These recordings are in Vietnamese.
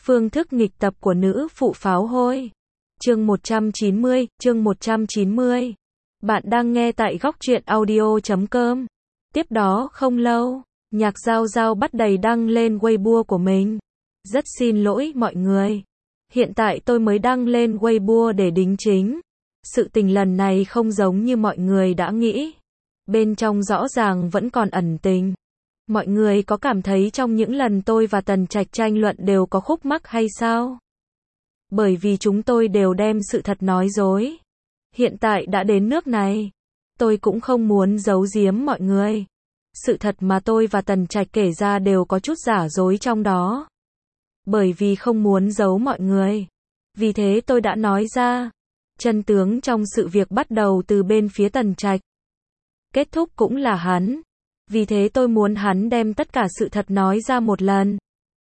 Phương thức nghịch tập của nữ phụ pháo hôi. Chương 190. Bạn đang nghe tại góc truyện audio.com. Tiếp đó không lâu, Nhạc Giao Giao bắt đầy đăng lên Weibo của mình. Rất xin lỗi mọi người. Hiện tại tôi mới đăng lên Weibo để đính chính. Sự tình lần này không giống như mọi người đã nghĩ. Bên trong rõ ràng vẫn còn ẩn tình. Mọi người có cảm thấy trong những lần tôi và Tần Trạch tranh luận đều có khúc mắc hay sao? Bởi vì chúng tôi đều đem sự thật nói dối. Hiện tại đã đến nước này, tôi cũng không muốn giấu giếm mọi người. Sự thật mà tôi và Tần Trạch kể ra đều có chút giả dối trong đó. Bởi vì không muốn giấu mọi người. Vì thế tôi đã nói ra. Chân tướng trong sự việc bắt đầu từ bên phía Tần Trạch. Kết thúc cũng là hắn. Vì thế tôi muốn hắn đem tất cả sự thật nói ra một lần.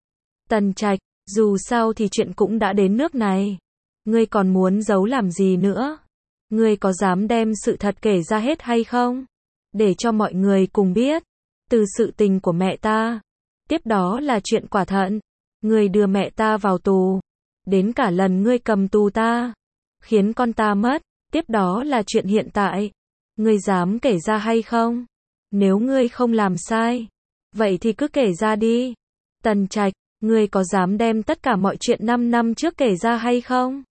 Tần Trạch, dù sao thì chuyện cũng đã đến nước này. Ngươi còn muốn giấu làm gì nữa? Ngươi có dám đem sự thật kể ra hết hay không? Để cho mọi người cùng biết. Từ sự tình của mẹ ta. Tiếp đó là chuyện quả thận. Ngươi đưa mẹ ta vào tù. Đến cả lần ngươi cầm tù ta. Khiến con ta mất. Tiếp đó là chuyện hiện tại. Ngươi dám kể ra hay không? Nếu ngươi không làm sai, vậy thì cứ kể ra đi. Tần Trạch, ngươi có dám đem tất cả mọi chuyện 5 năm trước kể ra hay không?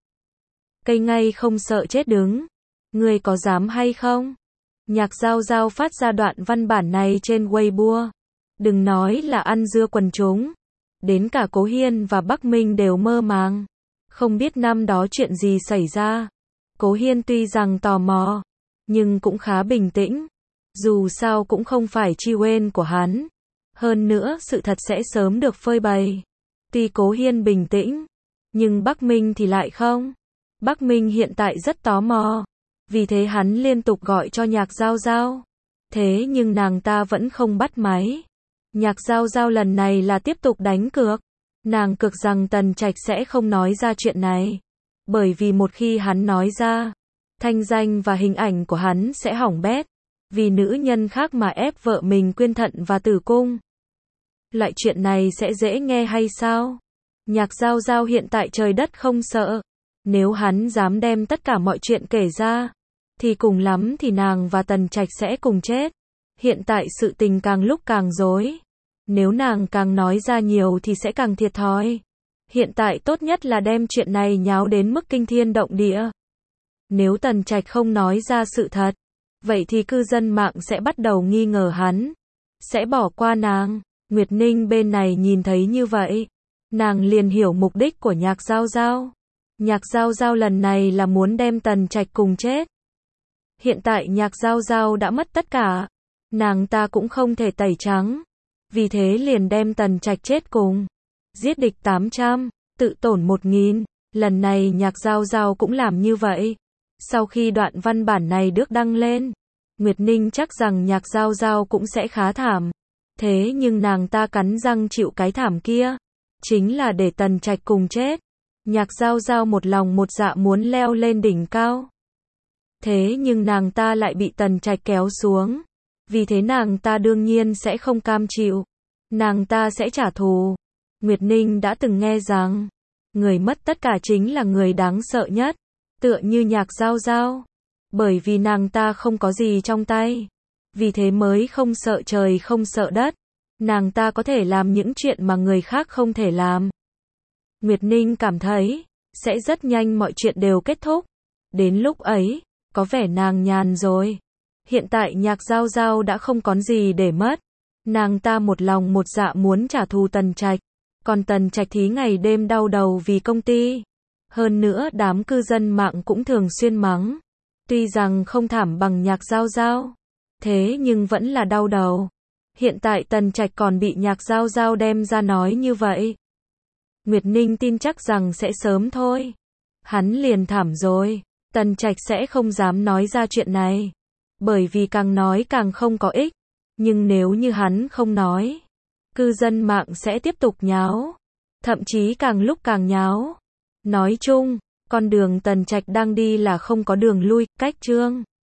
Cây ngay không sợ chết đứng. Ngươi có dám hay không? Nhạc Giao Giao phát ra đoạn văn bản này trên Weibo. Đừng nói là ăn dưa quần chúng. Đến cả Cố Hiên và Bắc Minh đều mơ màng. Không biết năm đó chuyện gì xảy ra. Cố Hiên tuy rằng tò mò, nhưng cũng khá bình tĩnh. Dù sao cũng không phải chi quên của hắn. Hơn nữa sự thật sẽ sớm được phơi bày. Tuy Cố Hiên bình tĩnh, nhưng Bắc Minh thì lại không. Bắc Minh hiện tại rất tò mò. Vì thế hắn liên tục gọi cho Nhạc Giao Giao. Thế nhưng nàng ta vẫn không bắt máy. Nhạc Giao Giao lần này là tiếp tục đánh cược. Nàng cược rằng Tần Trạch sẽ không nói ra chuyện này. Bởi vì một khi hắn nói ra, thanh danh và hình ảnh của hắn sẽ hỏng bét. Vì nữ nhân khác mà ép vợ mình quyên thận và tử cung. Loại chuyện này sẽ dễ nghe hay sao? Nhạc Giao Giao hiện tại trời đất không sợ. Nếu hắn dám đem tất cả mọi chuyện kể ra, thì cùng lắm thì nàng và Tần Trạch sẽ cùng chết. Hiện tại sự tình càng lúc càng rối. Nếu nàng càng nói ra nhiều thì sẽ càng thiệt thòi. Hiện tại tốt nhất là đem chuyện này nháo đến mức kinh thiên động địa. Nếu Tần Trạch không nói ra sự thật, vậy thì cư dân mạng sẽ bắt đầu nghi ngờ hắn. Sẽ bỏ qua nàng. Nguyệt Ninh bên này nhìn thấy như vậy. Nàng liền hiểu mục đích của Nhạc Giao Giao. Nhạc Giao Giao lần này là muốn đem Tần Trạch cùng chết. Hiện tại Nhạc Giao Giao đã mất tất cả. Nàng ta cũng không thể tẩy trắng. Vì thế liền đem Tần Trạch chết cùng. Giết địch 800, tự tổn 1000. Lần này Nhạc Giao Giao cũng làm như vậy. Sau khi đoạn văn bản này được đăng lên, Nguyệt Ninh chắc rằng Nhạc Giao Giao cũng sẽ khá thảm. Thế nhưng nàng ta cắn răng chịu cái thảm kia. Chính là để Tần Trạch cùng chết. Nhạc Giao Giao một lòng một dạ muốn leo lên đỉnh cao. Thế nhưng nàng ta lại bị Tần Trạch kéo xuống. Vì thế nàng ta đương nhiên sẽ không cam chịu. Nàng ta sẽ trả thù. Nguyệt Ninh đã từng nghe rằng, người mất tất cả chính là người đáng sợ nhất. Tựa như Nhạc Giao Giao. Bởi vì nàng ta không có gì trong tay. Vì thế mới không sợ trời không sợ đất. Nàng ta có thể làm những chuyện mà người khác không thể làm. Nguyệt Ninh cảm thấy, sẽ rất nhanh mọi chuyện đều kết thúc. Đến lúc ấy, có vẻ nàng nhàn rồi. Hiện tại Nhạc Giao Giao đã không còn gì để mất. Nàng ta một lòng một dạ muốn trả thù Tần Trạch. Còn Tần Trạch thì ngày đêm đau đầu vì công ty. Hơn nữa đám cư dân mạng cũng thường xuyên mắng. Tuy rằng không thảm bằng Nhạc Giao Giao. Thế nhưng vẫn là đau đầu. Hiện tại Tần Trạch còn bị Nhạc Giao Giao đem ra nói như vậy. Nguyệt Ninh tin chắc rằng sẽ sớm thôi. Hắn liền thảm rồi. Tần Trạch sẽ không dám nói ra chuyện này. Bởi vì càng nói càng không có ích. Nhưng nếu như hắn không nói, cư dân mạng sẽ tiếp tục nháo. Thậm chí càng lúc càng nháo. Nói chung, con đường Tần Trạch đang đi là không có đường lui. Cách chương